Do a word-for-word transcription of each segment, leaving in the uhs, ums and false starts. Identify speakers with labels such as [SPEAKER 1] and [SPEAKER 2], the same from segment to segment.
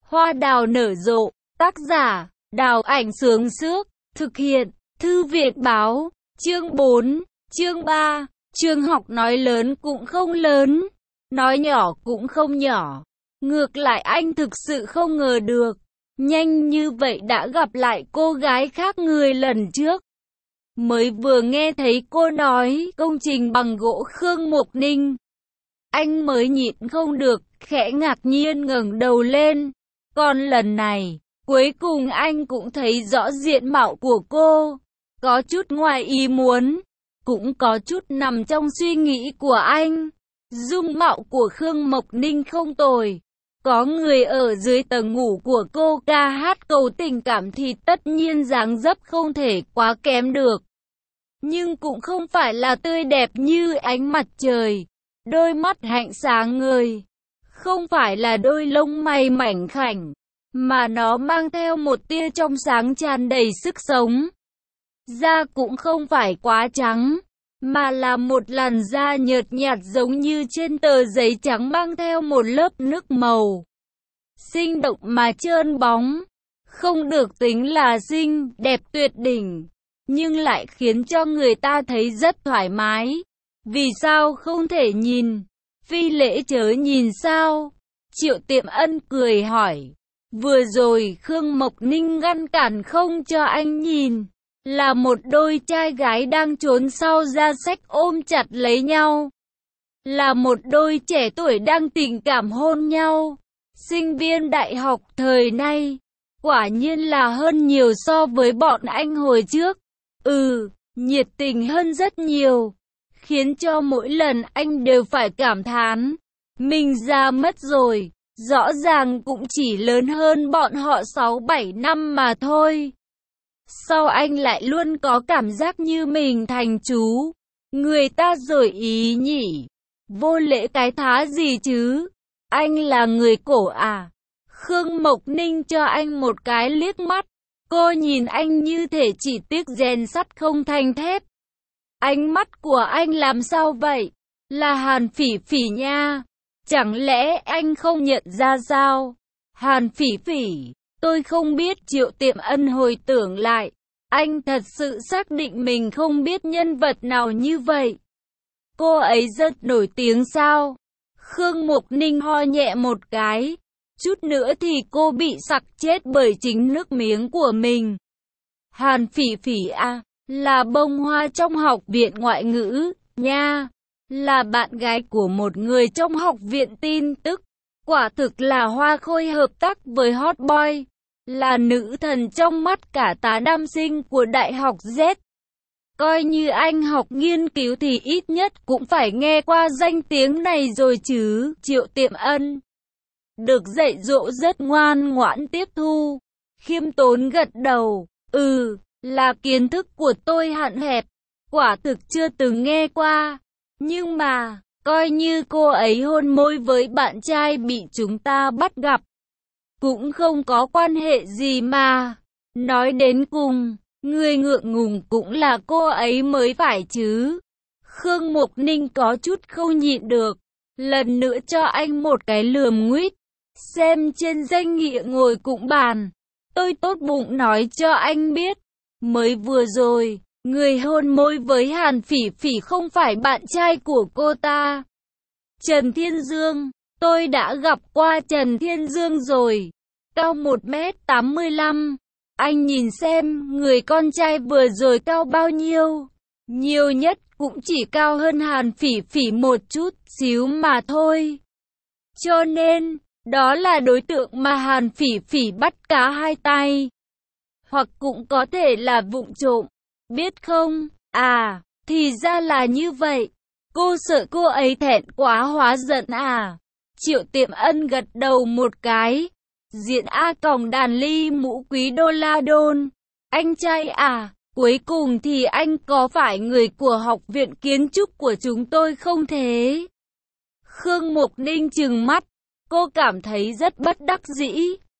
[SPEAKER 1] Hoa đào nở rộ, tác giả, Đào Ảnh Sướng Sước, thực hiện, Thư viện Báo, chương bốn, chương ba, trường học nói lớn cũng không lớn, nói nhỏ cũng không nhỏ. Ngược lại anh thực sự không ngờ được, nhanh như vậy đã gặp lại cô gái khác người lần trước. Mới vừa nghe thấy cô nói công trình bằng gỗ Khương Mộc Ninh, anh mới nhịn không được, khẽ ngạc nhiên ngẩng đầu lên. Còn lần này, cuối cùng anh cũng thấy rõ diện mạo của cô. Có chút ngoài ý muốn, cũng có chút nằm trong suy nghĩ của anh. Dung mạo của Khương Mộc Ninh không tồi. Có người ở dưới tầng ngủ của cô ca hát cầu tình cảm thì tất nhiên dáng dấp không thể quá kém được. Nhưng cũng không phải là tươi đẹp như ánh mặt trời. Đôi mắt hạnh sáng ngời, không phải là đôi lông mày mảnh khảnh, mà nó mang theo một tia trong sáng tràn đầy sức sống. Da cũng không phải quá trắng, mà là một làn da nhợt nhạt giống như trên tờ giấy trắng mang theo một lớp nước màu. Sinh động mà trơn bóng, không được tính là xinh đẹp tuyệt đỉnh, nhưng lại khiến cho người ta thấy rất thoải mái. Vì sao không thể nhìn? Phi Lễ chớ nhìn sao? Triệu Tiệm Ân cười hỏi. Vừa rồi Khương Mộc Ninh ngăn cản không cho anh nhìn. Là một đôi trai gái đang trốn sau ra sách ôm chặt lấy nhau. Là một đôi trẻ tuổi đang tình cảm hôn nhau. Sinh viên đại học thời nay, quả nhiên là hơn nhiều so với bọn anh hồi trước. Ừ, nhiệt tình hơn rất nhiều. Khiến cho mỗi lần anh đều phải cảm thán, mình già mất rồi, rõ ràng cũng chỉ lớn hơn bọn họ sáu bảy năm mà thôi. Sao anh lại luôn có cảm giác như mình thành chú, người ta rồi ý nhỉ? Vô lễ cái thá gì chứ? Anh là người cổ à? Khương Mộc Ninh cho anh một cái liếc mắt, cô nhìn anh như thể chỉ tiếc rèn sắt không thành thép. Ánh mắt của anh làm sao vậy? Là Hàn Phỉ Phỉ nha. Chẳng lẽ anh không nhận ra sao? Hàn Phỉ Phỉ, tôi không biết. Triệu Tiệm Ân hồi tưởng lại. Anh thật sự xác định mình không biết nhân vật nào như vậy. Cô ấy rất nổi tiếng sao? Khương Mộc Ninh ho nhẹ một cái. Chút nữa thì cô bị sặc chết bởi chính nước miếng của mình. Hàn Phỉ Phỉ à? Là bông hoa trong học viện ngoại ngữ, nha. Là bạn gái của một người trong học viện tin tức. Quả thực là hoa khôi hợp tác với Hot Boy. Là nữ thần trong mắt cả tá nam sinh của Đại học Z. Coi như anh học nghiên cứu thì ít nhất cũng phải nghe qua danh tiếng này rồi chứ. Triệu Tiệm Ân được dạy dỗ rất ngoan ngoãn tiếp thu. Khiêm tốn gật đầu. Ừ. Là kiến thức của tôi hạn hẹp, quả thực chưa từng nghe qua. Nhưng mà, coi như cô ấy hôn môi với bạn trai bị chúng ta bắt gặp, cũng không có quan hệ gì mà. Nói đến cùng, người ngượng ngùng cũng là cô ấy mới phải chứ. Khương Mộc Ninh có chút không nhịn được, lần nữa cho anh một cái lườm nguýt. Xem trên danh nghĩa ngồi cũng bàn, tôi tốt bụng nói cho anh biết. Mới vừa rồi, người hôn môi với Hàn Phỉ Phỉ không phải bạn trai của cô ta. Trần Thiên Dương, tôi đã gặp qua Trần Thiên Dương rồi. Cao một mét tám mươi lăm. Anh nhìn xem, người con trai vừa rồi cao bao nhiêu. Nhiều nhất cũng chỉ cao hơn Hàn Phỉ Phỉ một chút xíu mà thôi. Cho nên, đó là đối tượng mà Hàn Phỉ Phỉ bắt cá hai tay. Hoặc cũng có thể là vụng trộm, biết không? À, thì ra là như vậy. Cô sợ cô ấy thẹn quá hóa giận à? Triệu Tiệm Ân gật đầu một cái. Diện A còng đàn ly mũ quý đô la đôn. Anh trai à, cuối cùng thì anh có phải người của học viện kiến trúc của chúng tôi không thế? Khương Mộc Ninh trừng mắt, cô cảm thấy rất bất đắc dĩ.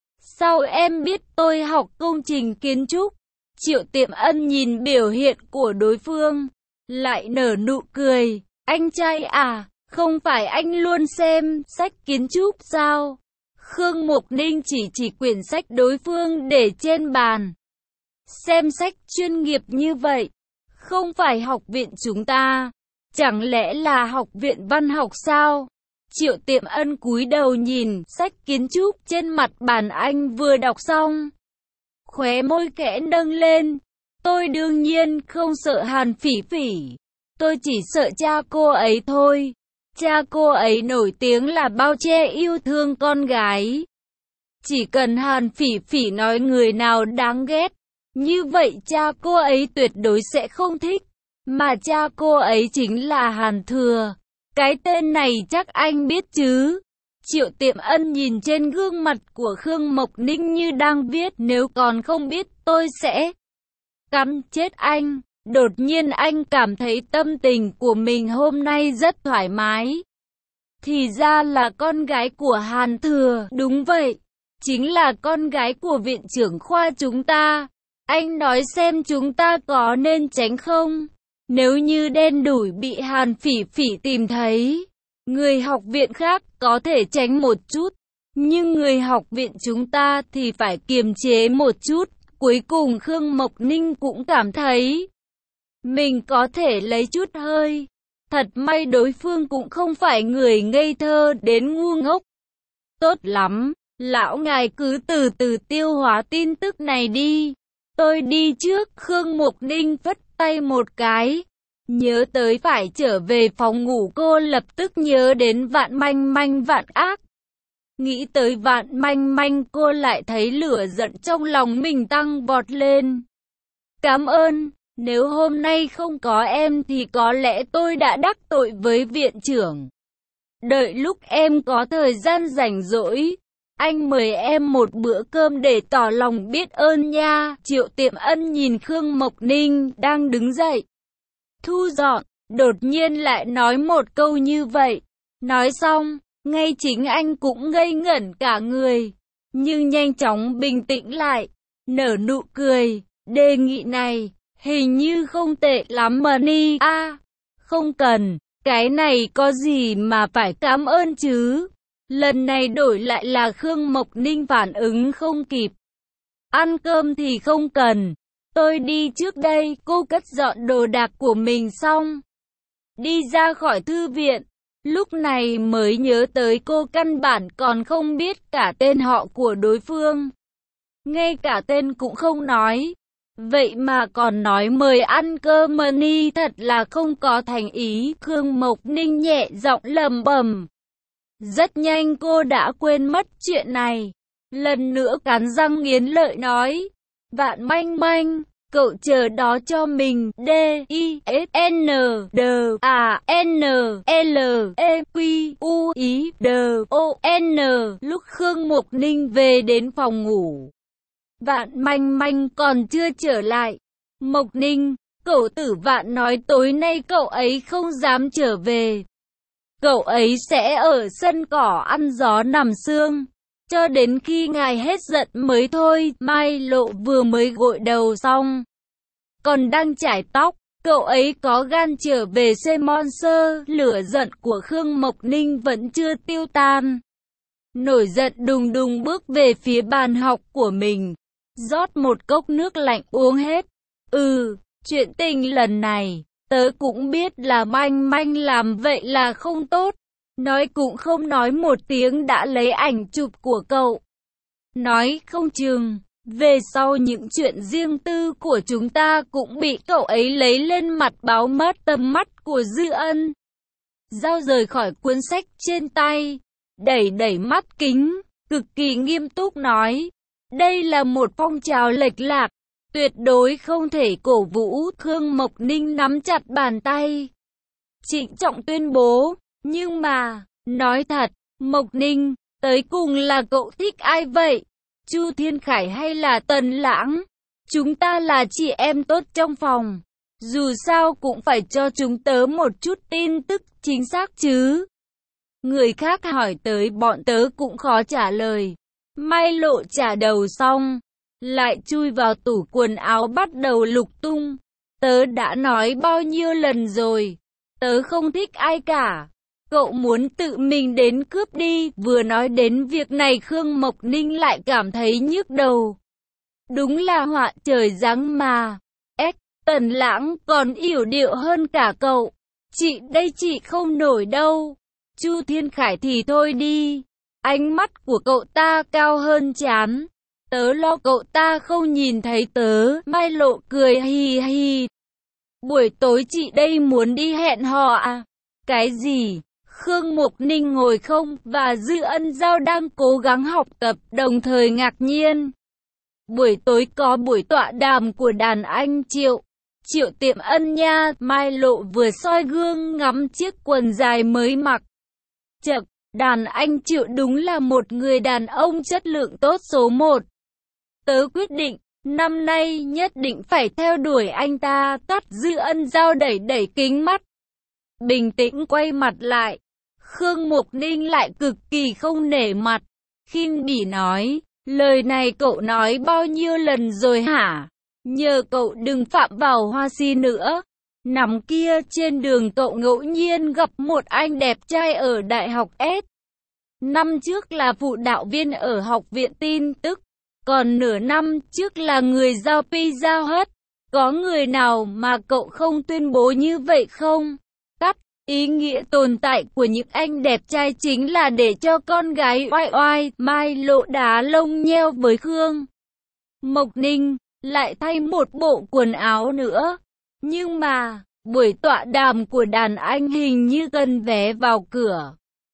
[SPEAKER 1] Sao em biết tôi học công trình kiến trúc? Triệu Tiệm Ân nhìn biểu hiện của đối phương, lại nở nụ cười. Anh trai à, không phải anh luôn xem sách kiến trúc sao? Khương Mục Ninh chỉ chỉ quyển sách đối phương để trên bàn. Xem sách chuyên nghiệp như vậy, không phải học viện chúng ta, chẳng lẽ là học viện văn học sao? Triệu Tiệm Ân cúi đầu nhìn sách kiến trúc trên mặt bàn anh vừa đọc xong. Khóe môi khẽ nâng lên. Tôi đương nhiên không sợ Hàn Phỉ Phỉ. Tôi chỉ sợ cha cô ấy thôi. Cha cô ấy nổi tiếng là bao che yêu thương con gái. Chỉ cần Hàn Phỉ Phỉ nói người nào đáng ghét, như vậy cha cô ấy tuyệt đối sẽ không thích. Mà cha cô ấy chính là Hàn Thừa. Cái tên này chắc anh biết chứ? Triệu Tiệm Ân nhìn trên gương mặt của Khương Mộc Ninh như đang viết, nếu còn không biết tôi sẽ cắn chết anh. Đột nhiên anh cảm thấy tâm tình của mình hôm nay rất thoải mái. Thì ra là con gái của Hàn Thừa, đúng vậy, chính là con gái của viện trưởng khoa chúng ta. Anh nói xem chúng ta có nên tránh không? Nếu như đen đủi bị Hàn Phỉ Phỉ tìm thấy, người học viện khác có thể tránh một chút, nhưng người học viện chúng ta thì phải kiềm chế một chút. Cuối cùng Khương Mộc Ninh cũng cảm thấy mình có thể lấy chút hơi. Thật may đối phương cũng không phải người ngây thơ đến ngu ngốc. Tốt lắm, lão ngài cứ từ từ tiêu hóa tin tức này đi. Tôi đi trước. Khương Mộc Ninh phất tay một cái. Nhớ tới phải trở về phòng ngủ, cô lập tức nhớ đến Vạn Manh Manh Vạn Ác. Nghĩ tới Vạn Manh Manh, cô lại thấy lửa giận trong lòng mình tăng vọt lên. Cảm ơn, nếu hôm nay không có em thì có lẽ tôi đã đắc tội với viện trưởng. Đợi lúc em có thời gian rảnh rỗi, anh mời em một bữa cơm để tỏ lòng biết ơn nha. Triệu Tiệm Ân nhìn Khương Mộc Ninh đang đứng dậy thu dọn, đột nhiên lại nói một câu như vậy. Nói xong, ngay chính anh cũng ngây ngẩn cả người, nhưng nhanh chóng bình tĩnh lại, nở nụ cười. Đề nghị này hình như không tệ lắm mà Ni a. À, không cần, cái này có gì mà phải cảm ơn chứ. Lần này đổi lại là Khương Mộc Ninh phản ứng không kịp. Ăn cơm thì không cần, tôi đi trước đây. Cô cất dọn đồ đạc của mình xong, đi ra khỏi thư viện. Lúc này mới nhớ tới cô căn bản còn không biết cả tên họ của đối phương. Ngay cả tên cũng không nói. Vậy mà còn nói mời ăn cơm mà Ni, thật là không có thành ý. Khương Mộc Ninh nhẹ giọng lẩm bẩm. Rất nhanh cô đã quên mất chuyện này. Lần nữa cắn răng nghiến lợi nói. Vạn Manh Manh, cậu chờ đó cho mình. D I S N D A N L E Q U I D O N. Lúc Khương Mộc Ninh về đến phòng ngủ, Vạn Manh Manh còn chưa trở lại. Mộc Ninh, cậu tử Vạn nói tối nay cậu ấy không dám trở về. Cậu ấy sẽ ở sân cỏ ăn gió nằm sương, cho đến khi ngài hết giận mới thôi. Mai Lộ vừa mới gội đầu xong, còn đang chải tóc, cậu ấy có gan trở về xe Monster. Lửa giận của Khương Mộc Ninh vẫn chưa tiêu tan. Nổi giận đùng đùng bước về phía bàn học của mình, rót một cốc nước lạnh uống hết. Ừ, chuyện tình lần này, tớ cũng biết là Manh Manh làm vậy là không tốt. Nói cũng không nói một tiếng đã lấy ảnh chụp của cậu. Nói không chừng, về sau những chuyện riêng tư của chúng ta cũng bị cậu ấy lấy lên mặt báo mất tầm mắt của Dư Ân. Giao rời khỏi cuốn sách trên tay, đẩy đẩy mắt kính, cực kỳ nghiêm túc nói. Đây là một phong trào lệch lạc, tuyệt đối không thể cổ vũ. Khương Mộc Ninh nắm chặt bàn tay, trịnh trọng tuyên bố. Nhưng mà, nói thật, Mộc Ninh, tới cùng là cậu thích ai vậy? Chu Thiên Khải hay là Tần Lãng? Chúng ta là chị em tốt trong phòng, dù sao cũng phải cho chúng tớ một chút tin tức chính xác chứ. Người khác hỏi tới bọn tớ cũng khó trả lời. Mai Lộ trả đầu xong, lại chui vào tủ quần áo bắt đầu lục tung. Tớ đã nói bao nhiêu lần rồi, tớ không thích ai cả. Cậu muốn tự mình đến cướp đi. Vừa nói đến việc này Khương Mộc Ninh lại cảm thấy nhức đầu. Đúng là họa trời giáng mà. Ếch, Tần Lãng còn yểu điệu hơn cả cậu. Chị đây chị không nổi đâu. Chu Thiên Khải thì thôi đi. Ánh mắt của cậu ta cao hơn chán. Tớ lo cậu ta không nhìn thấy tớ. Mai Lộ cười hì hì. Buổi tối chị đây muốn đi hẹn hò à? Cái gì? Khương Mộc Ninh ngồi không và Dư Ân Giao đang cố gắng học tập đồng thời ngạc nhiên. Buổi tối có buổi tọa đàm của đàn anh Triệu. Triệu Tiệm Ân nha. Mai Lộ vừa soi gương ngắm chiếc quần dài mới mặc. Chậc, đàn anh Triệu đúng là một người đàn ông chất lượng tốt số một. Tớ quyết định, năm nay nhất định phải theo đuổi anh ta. Tắt. Dư Ân Giao đẩy đẩy kính mắt. Bình tĩnh quay mặt lại. Khương Mộc Ninh lại cực kỳ không nể mặt. Khinh bỉ nói, lời này cậu nói bao nhiêu lần rồi hả? Nhờ cậu đừng phạm vào hoa si nữa. Nằm kia trên đường cậu ngẫu nhiên gặp một anh đẹp trai ở Đại học S. Năm trước là phụ đạo viên ở Học viện Tin tức. Còn nửa năm trước là người giao Pizza Hut. Có người nào mà cậu không tuyên bố như vậy không? Cắt. Ý nghĩa tồn tại của những anh đẹp trai chính là để cho con gái oai oai. Mai Lộ đá lông nheo với Khương Mộc Ninh, lại thay một bộ quần áo nữa. Nhưng mà, buổi tọa đàm của đàn anh hình như gần vé vào cửa.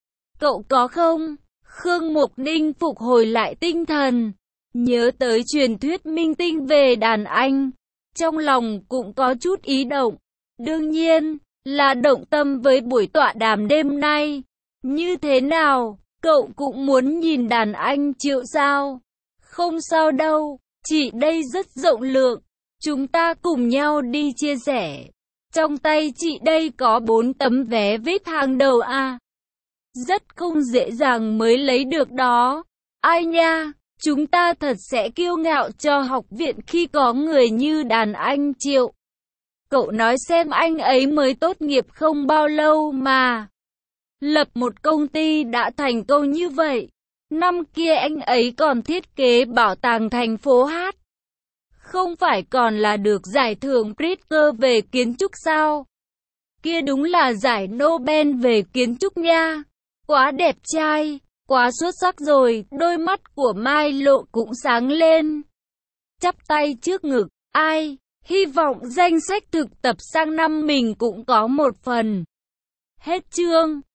[SPEAKER 1] Cậu có không? Khương Mộc Ninh phục hồi lại tinh thần. Nhớ tới truyền thuyết minh tinh về đàn anh. Trong lòng cũng có chút ý động. Đương nhiên, là động tâm với buổi tọa đàm đêm nay. Như thế nào, cậu cũng muốn nhìn đàn anh Triệu sao? Không sao đâu, chị đây rất rộng lượng. Chúng ta cùng nhau đi chia sẻ. Trong tay chị đây có bốn tấm vé vê i pê hàng đầu à. Rất không dễ dàng mới lấy được đó. Ai nha, chúng ta thật sẽ kiêu ngạo cho học viện khi có người như đàn anh Triệu. Cậu nói xem, anh ấy mới tốt nghiệp không bao lâu mà lập một công ty đã thành công như vậy. Năm kia anh ấy còn thiết kế bảo tàng thành phố Hát. Không phải còn là được giải thưởng Pritzker về kiến trúc sao? Kia đúng là giải Nobel về kiến trúc nha. Quá đẹp trai, quá xuất sắc rồi. Đôi mắt của Mai Lộ cũng sáng lên. Chắp tay trước ngực, ai? Hy vọng danh sách thực tập sang năm mình cũng có một phần. Hết chương.